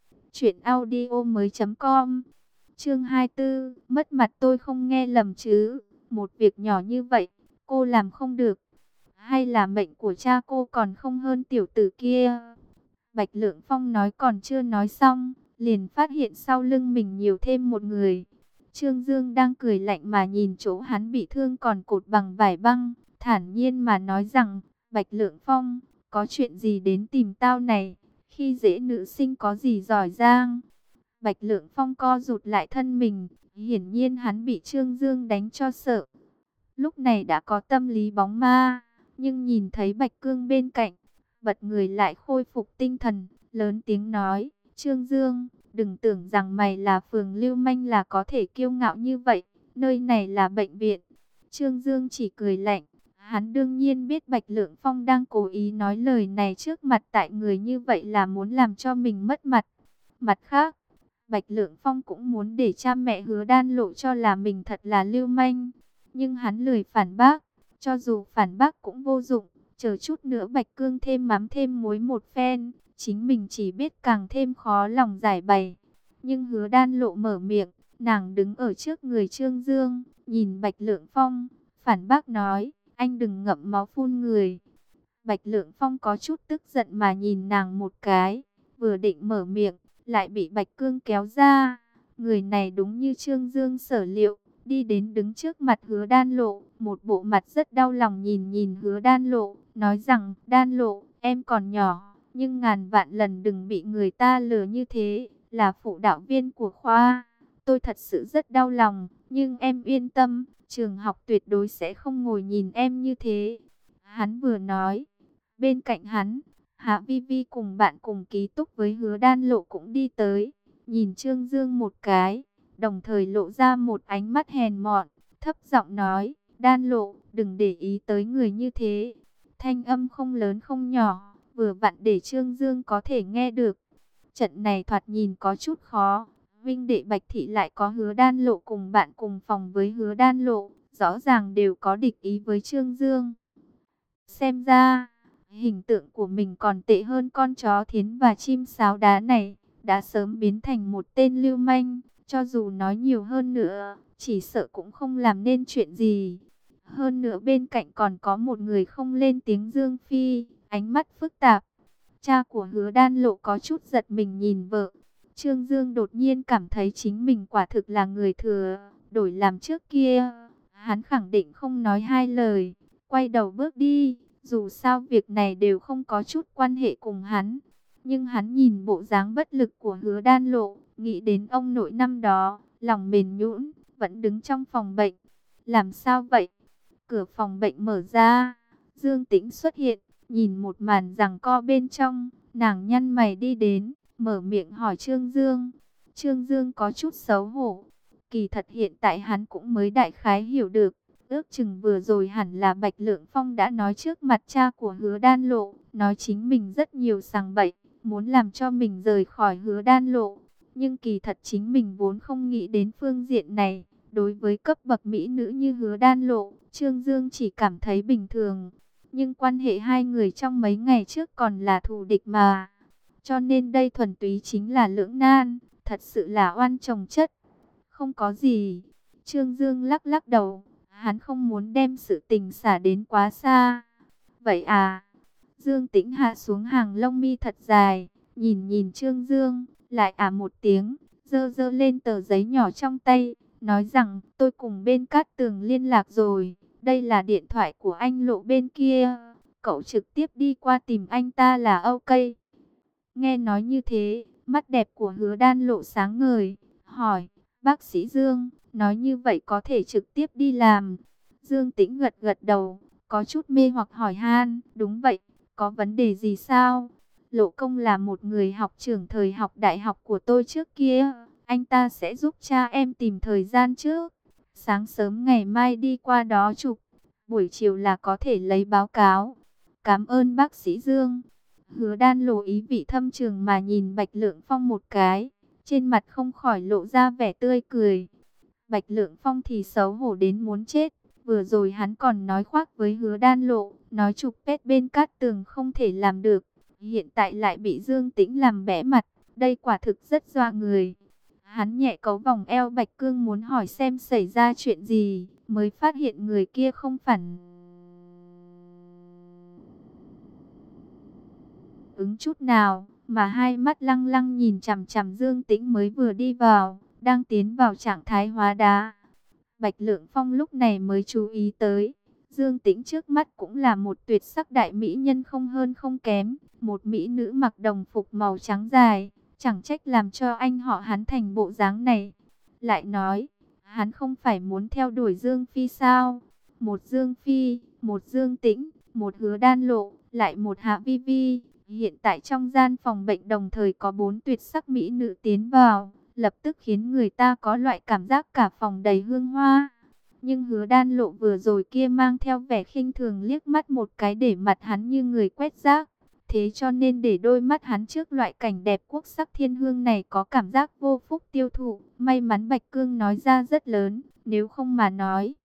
Speaker 1: truyệnaudiomoi.com. Chương 24, mất mặt tôi không nghe lầm chứ? Một việc nhỏ như vậy, cô làm không được? Hay là mệnh của cha cô còn không hơn tiểu tử kia? Bạch Lượng Phong nói còn chưa nói xong, liền phát hiện sau lưng mình nhiều thêm một người. Trương Dương đang cười lạnh mà nhìn chỗ hắn bị thương còn cột bằng vải băng, thản nhiên mà nói rằng, Bạch Lượng Phong, có chuyện gì đến tìm tao này, khi dễ nữ sinh có gì giỏi giang. Bạch Lượng Phong co rụt lại thân mình, hiển nhiên hắn bị Trương Dương đánh cho sợ. Lúc này đã có tâm lý bóng ma, nhưng nhìn thấy Bạch Cương bên cạnh, bật người lại khôi phục tinh thần, lớn tiếng nói, Trương Dương, đừng tưởng rằng mày là phường lưu manh là có thể kiêu ngạo như vậy, nơi này là bệnh viện. Trương Dương chỉ cười lạnh, hắn đương nhiên biết Bạch Lượng Phong đang cố ý nói lời này trước mặt tại người như vậy là muốn làm cho mình mất mặt. Mặt khác, Bạch Lượng Phong cũng muốn để cha mẹ Hứa Đan Lộ cho là mình thật là lưu manh, nhưng hắn lười phản bác, cho dù phản bác cũng vô dụng, chờ chút nữa Bạch Cương thêm mắm thêm muối một phen, chính mình chỉ biết càng thêm khó lòng giải bày. Nhưng Hứa Đan Lộ mở miệng, nàng đứng ở trước người Trương Dương, nhìn Bạch Lượng Phong, phản bác nói, anh đừng ngậm máu phun người. Bạch Lượng Phong có chút tức giận mà nhìn nàng một cái, vừa định mở miệng, lại bị Bạch Cương kéo ra. Người này đúng như Trương Dương sở liệu, đi đến đứng trước mặt Hứa Đan Lộ, một bộ mặt rất đau lòng nhìn Hứa Đan Lộ, nói rằng, Đan Lộ, em còn nhỏ, nhưng ngàn vạn lần đừng bị người ta lừa như thế, là phụ đạo viên của khoa. Tôi thật sự rất đau lòng, nhưng em yên tâm, trường học tuyệt đối sẽ không ngồi nhìn em như thế. Hắn vừa nói, bên cạnh hắn, Hạ Vi Vi cùng bạn cùng ký túc với Hứa Đan Lộ cũng đi tới, nhìn Trương Dương một cái, đồng thời lộ ra một ánh mắt hèn mọn, thấp giọng nói, Đan Lộ, đừng để ý tới người như thế. Thanh âm không lớn không nhỏ, vừa vặn để Trương Dương có thể nghe được. Trận này thoạt nhìn có chút khó, huynh đệ Bạch Thị lại có Hứa Đan Lộ cùng bạn cùng phòng với Hứa Đan Lộ, rõ ràng đều có địch ý với Trương Dương. Xem ra, hình tượng của mình còn tệ hơn con chó thiến và chim sáo đá này, đã sớm biến thành một tên lưu manh, cho dù nói nhiều hơn nữa, chỉ sợ cũng không làm nên chuyện gì. Hơn nữa bên cạnh còn có một người không lên tiếng, Dương Phi, ánh mắt phức tạp. Cha của Hứa Đan Lộ có chút giật mình nhìn vợ. Trương Dương đột nhiên cảm thấy chính mình quả thực là người thừa, đổi làm trước kia, hắn khẳng định không nói hai lời, quay đầu bước đi, dù sao việc này đều không có chút quan hệ cùng hắn. Nhưng hắn nhìn bộ dáng bất lực của Hứa Đan Lộ, nghĩ đến ông nội năm đó, lòng mềm nhũn, vẫn đứng trong phòng bệnh. Làm sao vậy? Cửa phòng bệnh mở ra, Dương Tĩnh xuất hiện, nhìn một màn giằng co bên trong, nàng nhăn mày đi đến, mở miệng hỏi Trương Dương. Trương Dương có chút xấu hổ. Kỳ thật hiện tại hắn cũng mới đại khái hiểu được. Ước chừng vừa rồi hẳn là Bạch Lượng Phong đã nói trước mặt cha của Hứa Đan Lộ, nói chính mình rất nhiều sằng bậy, muốn làm cho mình rời khỏi Hứa Đan Lộ. Nhưng kỳ thật chính mình vốn không nghĩ đến phương diện này. Đối với cấp bậc mỹ nữ như Hứa Đan Lộ, Trương Dương chỉ cảm thấy bình thường. Nhưng quan hệ hai người trong mấy ngày trước còn là thù địch mà. Cho nên đây thuần túy chính là lưỡng nan, thật sự là oan chồng chất. Không có gì. Trương Dương lắc lắc đầu, hắn không muốn đem sự tình xả đến quá xa. Vậy à? Dương Tĩnh hạ xuống hàng lông mi thật dài, nhìn nhìn Trương Dương, lại một tiếng, giơ giơ lên tờ giấy nhỏ trong tay, nói rằng tôi cùng bên Cát Tường liên lạc rồi, đây là điện thoại của anh Lộ bên kia, cậu trực tiếp đi qua tìm anh ta là ok. Nghe nói như thế, mắt đẹp của Hứa Đan Lộ sáng ngời, hỏi, bác sĩ Dương, nói như vậy có thể trực tiếp đi làm. Dương Tĩnh gật gật đầu, có chút mê hoặc hỏi han, đúng vậy, có vấn đề gì sao? Lộ Công là một người học trưởng thời học đại học của tôi trước kia, anh ta sẽ giúp cha em tìm thời gian trước. Sáng sớm ngày mai đi qua đó chụp, buổi chiều là có thể lấy báo cáo. Cảm ơn bác sĩ Dương. Hứa Đan Lộ ý vị thâm trường mà nhìn Bạch Lượng Phong một cái, trên mặt không khỏi lộ ra vẻ tươi cười. Bạch Lượng Phong thì xấu hổ đến muốn chết, vừa rồi hắn còn nói khoác với Hứa Đan Lộ, nói chụp pet bên Cát Tường không thể làm được, hiện tại lại bị Dương Tĩnh làm bẽ mặt, đây quả thực rất dọa người. Hắn nhẹ cấu vòng eo Bạch Cương muốn hỏi xem xảy ra chuyện gì, mới phát hiện người kia không phản ứng chút nào, mà hai mắt lăng lăng nhìn chằm chằm Dương Tĩnh mới vừa đi vào, đang tiến vào trạng thái hóa đá. Bạch Lượng Phong lúc này mới chú ý tới, Dương Tĩnh trước mắt cũng là một tuyệt sắc đại mỹ nhân không hơn không kém, một mỹ nữ mặc đồng phục màu trắng dài, chẳng trách làm cho anh họ hắn thành bộ dáng này. Lại nói, hắn không phải muốn theo đuổi Dương Phi sao? Một Dương Phi, một Dương Tĩnh, một Hứa Đan Lộ, lại một Hạ Vi Vi. Hiện tại trong gian phòng bệnh đồng thời có 4 tuyệt sắc mỹ nữ tiến vào, lập tức khiến người ta có loại cảm giác cả phòng đầy hương hoa. Nhưng Hứa Đan Lộ vừa rồi kia mang theo vẻ khinh thường liếc mắt một cái để mặt hắn như người quét rác. Thế cho nên để đôi mắt hắn trước loại cảnh đẹp quốc sắc thiên hương này có cảm giác vô phúc tiêu thụ. May mắn Bạch Cương nói ra rất lớn, nếu không mà nói.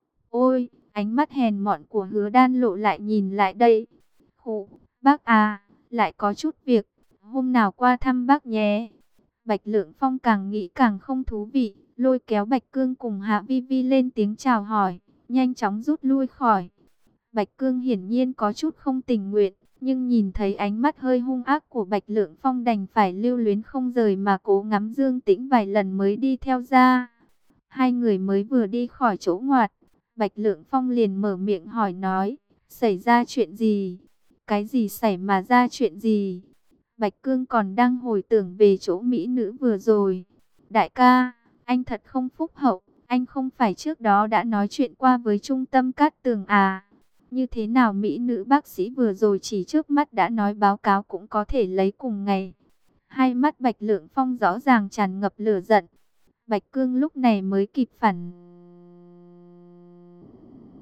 Speaker 1: Ôi, ánh mắt hèn mọn của Hứa Đan Lộ lại nhìn lại đây. Khụ, bác à, lại có chút việc, hôm nào qua thăm bác nhé. Bạch Lượng Phong càng nghĩ càng không thú vị, lôi kéo Bạch Cương cùng Hạ Vi Vi lên tiếng chào hỏi, nhanh chóng rút lui khỏi. Bạch Cương hiển nhiên có chút không tình nguyện, nhưng nhìn thấy ánh mắt hơi hung ác của Bạch Lượng Phong đành phải lưu luyến không rời mà cố ngắm Dương Tĩnh vài lần mới đi theo ra. Hai người mới vừa đi khỏi chỗ ngoặt, Bạch Lượng Phong liền mở miệng hỏi nói, xảy ra chuyện gì? Cái gì xảy mà ra chuyện gì? Bạch Cương còn đang hồi tưởng về chỗ mỹ nữ vừa rồi. Đại ca, anh thật không phúc hậu, anh không phải trước đó đã nói chuyện qua với trung tâm Cát Tường à? Như thế nào mỹ nữ bác sĩ vừa rồi chỉ trước mắt đã nói báo cáo cũng có thể lấy cùng ngày? Hai mắt Bạch Lượng Phong rõ ràng tràn ngập lửa giận. Bạch Cương lúc này mới kịp phản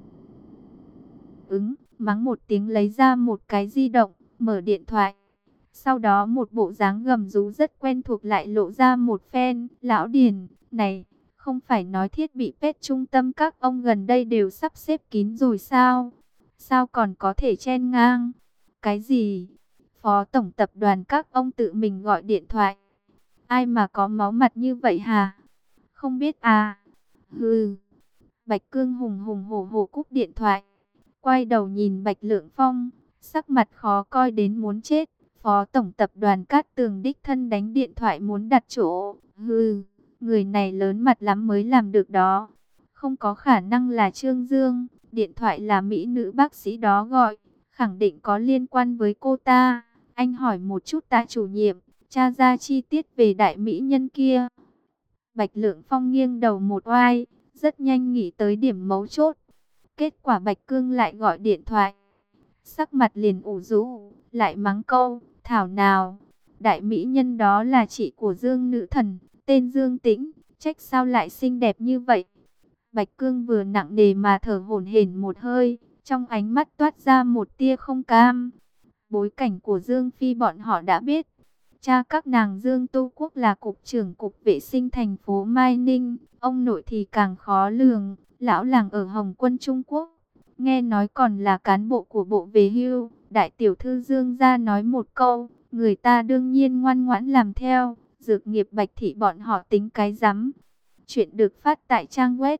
Speaker 1: ứng, mắng một tiếng lấy ra một cái di động, mở điện thoại. Sau đó một bộ dáng gầm rú rất quen thuộc lại lộ ra một phen. Lão Điền, này, không phải nói thiết bị pet trung tâm các ông gần đây đều sắp xếp kín rồi sao? Sao còn có thể chen ngang? Cái gì? Phó tổng tập đoàn các ông tự mình gọi điện thoại. Ai mà có máu mặt như vậy hả? Không biết à? Hừ. Bạch Cương hùng hùng hổ hổ cúp điện thoại. Quay đầu nhìn Bạch Lượng Phong, sắc mặt khó coi đến muốn chết. Phó tổng tập đoàn Cát Tường đích thân đánh điện thoại muốn đặt chỗ. Hừ, người này lớn mặt lắm mới làm được đó. Không có khả năng là Trương Dương. Điện thoại là mỹ nữ bác sĩ đó gọi, khẳng định có liên quan với cô ta. Anh hỏi một chút tạ chủ nhiệm, tra ra chi tiết về đại mỹ nhân kia. Bạch Lượng Phong nghiêng đầu một oai, rất nhanh nghĩ tới điểm mấu chốt. Kết quả Bạch Cương lại gọi điện thoại. Sắc mặt liền ủ rũ, lại mắng câu, thảo nào. Đại mỹ nhân đó là chị của Dương nữ thần, tên Dương Tĩnh, trách sao lại xinh đẹp như vậy. Bạch Cương vừa nặng nề mà thở hổn hển một hơi, trong ánh mắt toát ra một tia không cam. Bối cảnh của Dương Phi bọn họ đã biết. Cha các nàng Dương Tu Quốc là cục trưởng cục vệ sinh thành phố Mai Ninh, ông nội thì càng khó lường, lão làng ở Hồng Quân Trung Quốc. Nghe nói còn là cán bộ của bộ về hưu, đại tiểu thư Dương gia nói một câu, người ta đương nhiên ngoan ngoãn làm theo, dược nghiệp Bạch thị bọn họ tính cái rắm. Chuyện được phát tại trang web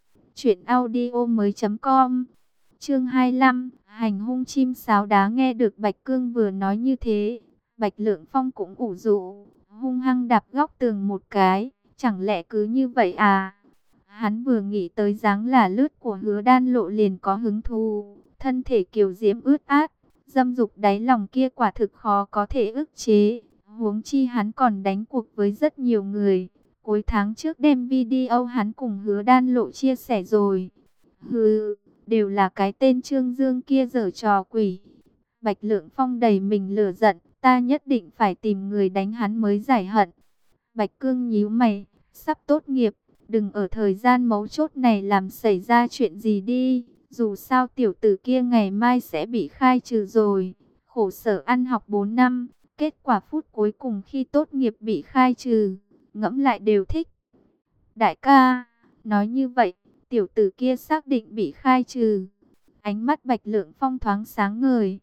Speaker 1: truyệnaudiomoi.com. Chương 25, hành hung chim sáo đá. Nghe được Bạch Cương vừa nói như thế, Bạch Lượng Phong cũng ủ rũ, hung hăng đạp góc tường một cái, chẳng lẽ cứ như vậy à? Hắn vừa nghĩ tới dáng là lướt của Hứa Đan Lộ liền có hứng thú, thân thể kiều diễm ướt át, dâm dục đáy lòng kia quả thực khó có thể ức chế, huống chi hắn còn đánh cuộc với rất nhiều người. Cuối tháng trước đem video hắn cùng Hứa Đan Lộ chia sẻ rồi. Hừ, đều là cái tên Trương Dương kia giở trò quỷ. Bạch Lượng Phong đầy mình lửa giận, ta nhất định phải tìm người đánh hắn mới giải hận. Bạch Cương nhíu mày, sắp tốt nghiệp, đừng ở thời gian mấu chốt này làm xảy ra chuyện gì đi. Dù sao tiểu tử kia ngày mai sẽ bị khai trừ rồi. Khổ sở ăn học 4 năm, kết quả phút cuối cùng khi tốt nghiệp bị khai trừ. Ngẫm lại đều thích. Đại ca, nói như vậy, tiểu tử kia xác định bị khai trừ. Ánh mắt Bạch Lượng Phong thoáng sáng ngời.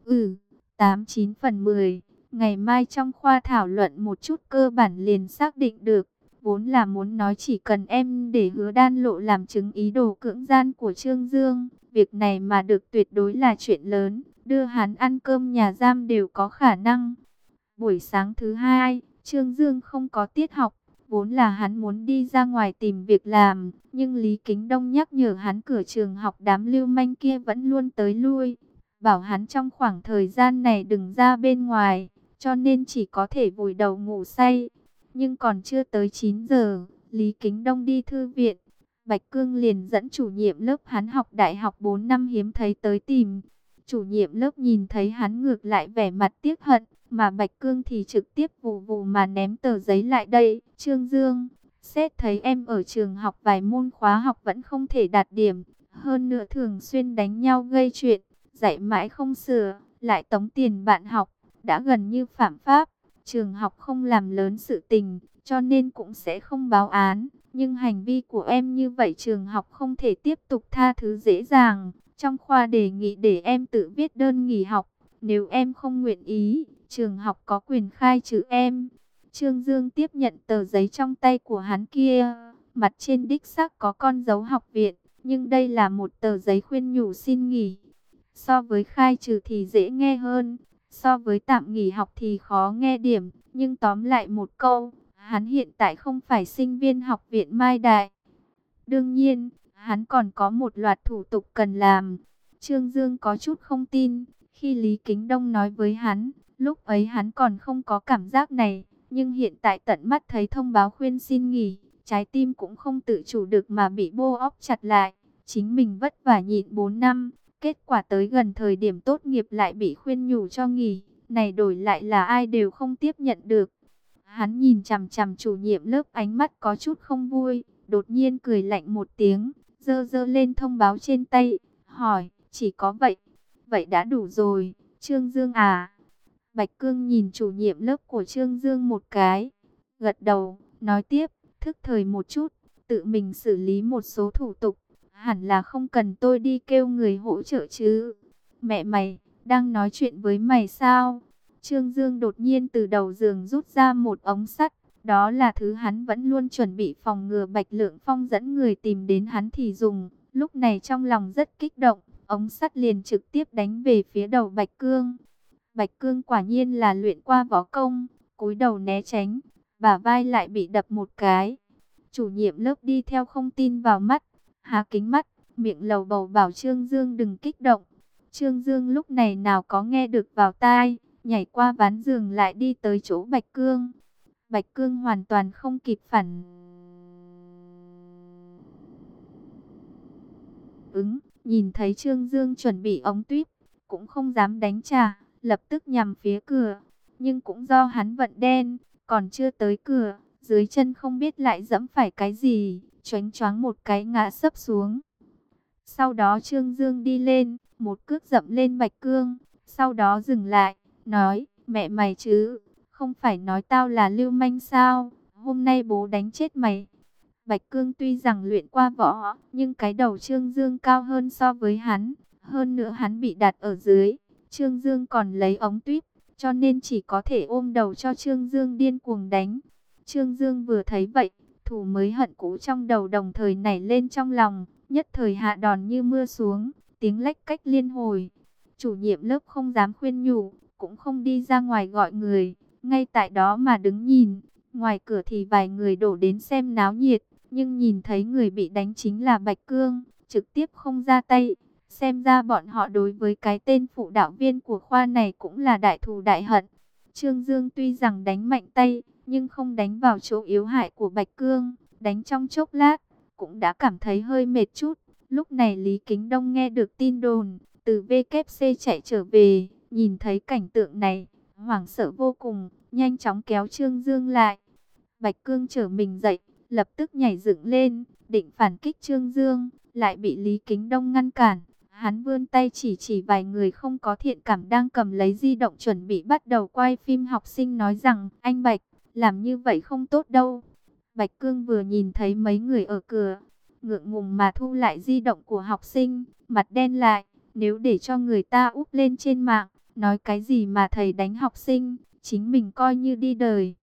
Speaker 1: 89 phần 10. Ngày mai trong khoa thảo luận một chút cơ bản liền xác định được. Vốn là muốn nói chỉ cần em để Hứa Đan Lộ làm chứng ý đồ cưỡng gian của Trương Dương. Việc này mà được tuyệt đối là chuyện lớn. Đưa hắn ăn cơm nhà giam đều có khả năng. Buổi sáng thứ hai, Trương Dương không có tiết học. Vốn là hắn muốn đi ra ngoài tìm việc làm, nhưng Lý Kính Đông nhắc nhở hắn cửa trường học đám lưu manh kia vẫn luôn tới lui. Bảo hắn trong khoảng thời gian này đừng ra bên ngoài, cho nên chỉ có thể vùi đầu ngủ say. Nhưng còn chưa tới 9 giờ, Lý Kính Đông đi thư viện. Bạch Cương liền dẫn chủ nhiệm lớp hắn học đại học 4 năm hiếm thấy tới tìm. Chủ nhiệm lớp nhìn thấy hắn ngược lại vẻ mặt tiếc hận, mà Bạch Cương thì trực tiếp vù vù mà ném tờ giấy lại đây. Trương Dương, xét thấy em ở trường học vài môn khóa học vẫn không thể đạt điểm, hơn nữa thường xuyên đánh nhau gây chuyện, dạy mãi không sửa, lại tống tiền bạn học, đã gần như phạm pháp. Trường học không làm lớn sự tình, cho nên cũng sẽ không báo án. Nhưng hành vi của em như vậy trường học không thể tiếp tục tha thứ dễ dàng. Trong khoa đề nghị để em tự viết đơn nghỉ học. Nếu em không nguyện ý, trường học có quyền khai trừ em. Trương Dương tiếp nhận tờ giấy trong tay của hắn kia. Mặt trên đích xác có con dấu học viện. Nhưng đây là một tờ giấy khuyên nhủ xin nghỉ. So với khai trừ thì dễ nghe hơn. So với tạm nghỉ học thì khó nghe điểm. Nhưng tóm lại một câu, hắn hiện tại không phải sinh viên học viện Mai Đại. Đương nhiên, hắn còn có một loạt thủ tục cần làm. Trương Dương có chút không tin. Khi Lý Kính Đông nói với hắn, lúc ấy hắn còn không có cảm giác này. Nhưng hiện tại tận mắt thấy thông báo khuyên xin nghỉ, trái tim cũng không tự chủ được mà bị bô óp chặt lại. Chính mình vất vả nhịn 4 năm, kết quả tới gần thời điểm tốt nghiệp lại bị khuyên nhủ cho nghỉ. Này đổi lại là ai đều không tiếp nhận được. Hắn nhìn chằm chằm chủ nhiệm lớp ánh mắt có chút không vui, đột nhiên cười lạnh một tiếng, giơ giơ lên thông báo trên tay, hỏi, chỉ có vậy, vậy đã đủ rồi, Trương Dương à? Bạch Cương nhìn chủ nhiệm lớp của Trương Dương một cái, gật đầu, nói tiếp, thức thời một chút, tự mình xử lý một số thủ tục, hẳn là không cần tôi đi kêu người hỗ trợ chứ. Mẹ mày, đang nói chuyện với mày sao? Trương Dương đột nhiên từ đầu giường rút ra một ống sắt, đó là thứ hắn vẫn luôn chuẩn bị phòng ngừa Bạch Lượng Phong dẫn người tìm đến hắn thì dùng. Lúc này trong lòng rất kích động, ống sắt liền trực tiếp đánh về phía đầu Bạch Cương. Bạch Cương quả nhiên là luyện qua võ công, cúi đầu né tránh, bả vai lại bị đập một cái. Chủ nhiệm lớp đi theo không tin vào mắt, há kính mắt, miệng lầu bầu bảo Trương Dương đừng kích động. Trương Dương lúc này nào có nghe được vào tai, nhảy qua ván giường lại đi tới chỗ Bạch Cương. Bạch Cương hoàn toàn không kịp phản ứng, nhìn thấy Trương Dương chuẩn bị ống tuyếp, cũng không dám đánh trả, lập tức nhằm phía cửa. Nhưng cũng do hắn vận đen, còn chưa tới cửa, dưới chân không biết lại dẫm phải cái gì, choáng choáng một cái ngã sấp xuống. Sau đó Trương Dương đi lên, một cước dậm lên Bạch Cương, sau đó dừng lại, nói, mẹ mày chứ, không phải nói tao là lưu manh sao, hôm nay bố đánh chết mày. Bạch Cương tuy rằng luyện qua võ, nhưng cái đầu Trương Dương cao hơn so với hắn, hơn nữa hắn bị đặt ở dưới, Trương Dương còn lấy ống tuyếp, cho nên chỉ có thể ôm đầu cho Trương Dương điên cuồng đánh. Trương Dương vừa thấy vậy, thù mới hận cũ trong đầu đồng thời nảy lên trong lòng, nhất thời hạ đòn như mưa xuống, tiếng lách cách liên hồi. Chủ nhiệm lớp không dám khuyên nhủ, cũng không đi ra ngoài gọi người, ngay tại đó mà đứng nhìn. Ngoài cửa thì vài người đổ đến xem náo nhiệt, nhưng nhìn thấy người bị đánh chính là Bạch Cương, trực tiếp không ra tay. Xem ra bọn họ đối với cái tên phụ đạo viên của khoa này cũng là đại thù đại hận. Trương Dương tuy rằng đánh mạnh tay, nhưng không đánh vào chỗ yếu hại của Bạch Cương, đánh trong chốc lát, cũng đã cảm thấy hơi mệt chút. Lúc này Lý Kính Đông nghe được tin đồn, từ VKC chạy trở về, nhìn thấy cảnh tượng này, hoảng sợ vô cùng, nhanh chóng kéo Trương Dương lại. Bạch Cương trở mình dậy, lập tức nhảy dựng lên, định phản kích Trương Dương, lại bị Lý Kính Đông ngăn cản. Hắn vươn tay chỉ vài người không có thiện cảm đang cầm lấy di động chuẩn bị bắt đầu quay phim học sinh, nói rằng, anh Bạch, làm như vậy không tốt đâu. Bạch Cương vừa nhìn thấy mấy người ở cửa, ngượng ngùng mà thu lại di động của học sinh, mặt đen lại, nếu để cho người ta úp lên trên mạng, nói cái gì mà thầy đánh học sinh, chính mình coi như đi đời.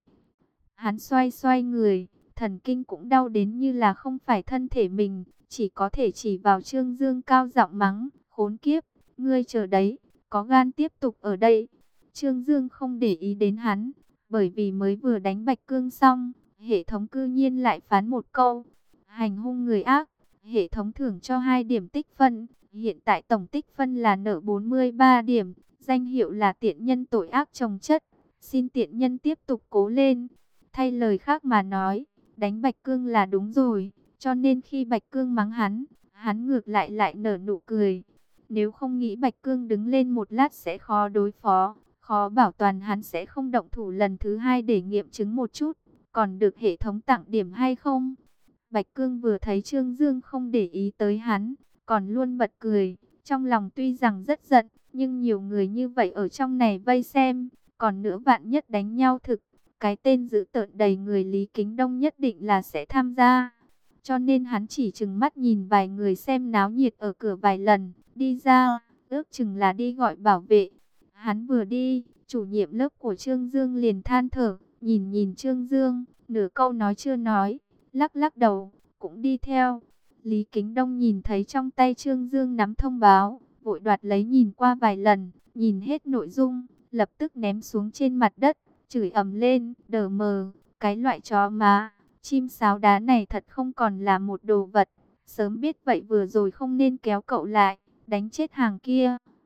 Speaker 1: Hắn xoay xoay người, thần kinh cũng đau đến như là không phải thân thể mình, chỉ có thể chỉ vào Trương Dương cao giọng mắng, khốn kiếp, ngươi chờ đấy, có gan tiếp tục ở đây. Trương Dương không để ý đến hắn, bởi vì mới vừa đánh Bạch Cương xong, hệ thống cư nhiên lại phán một câu, hành hung người ác, hệ thống thưởng cho 2 điểm tích phân, hiện tại tổng tích phân là nợ 43 điểm, danh hiệu là tiện nhân tội ác chồng chất, xin tiện nhân tiếp tục cố lên. Thay lời khác mà nói, đánh Bạch Cương là đúng rồi, cho nên khi Bạch Cương mắng hắn, hắn ngược lại nở nụ cười. Nếu không nghĩ Bạch Cương đứng lên một lát sẽ khó đối phó, khó bảo toàn hắn sẽ không động thủ lần thứ 2 để nghiệm chứng một chút, còn được hệ thống tặng điểm hay không. Bạch Cương vừa thấy Trương Dương không để ý tới hắn, còn luôn bật cười, trong lòng tuy rằng rất giận, nhưng nhiều người như vậy ở trong này vây xem, còn nữa vạn nhất đánh nhau thực, cái tên dữ tợn đầy người Lý Kính Đông nhất định là sẽ tham gia. Cho nên hắn chỉ chừng mắt nhìn vài người xem náo nhiệt ở cửa vài lần, đi ra, ước chừng là đi gọi bảo vệ. Hắn vừa đi, chủ nhiệm lớp của Trương Dương liền than thở, nhìn Trương Dương, nửa câu nói chưa nói, lắc lắc đầu, cũng đi theo. Lý Kính Đông nhìn thấy trong tay Trương Dương nắm thông báo, vội đoạt lấy nhìn qua vài lần, nhìn hết nội dung, lập tức ném xuống trên mặt đất, chửi ầm lên, đờ mờ, cái loại chó má, chim sáo đá này thật không còn là một đồ vật. Sớm biết vậy vừa rồi không nên kéo cậu lại, đánh chết hàng kia.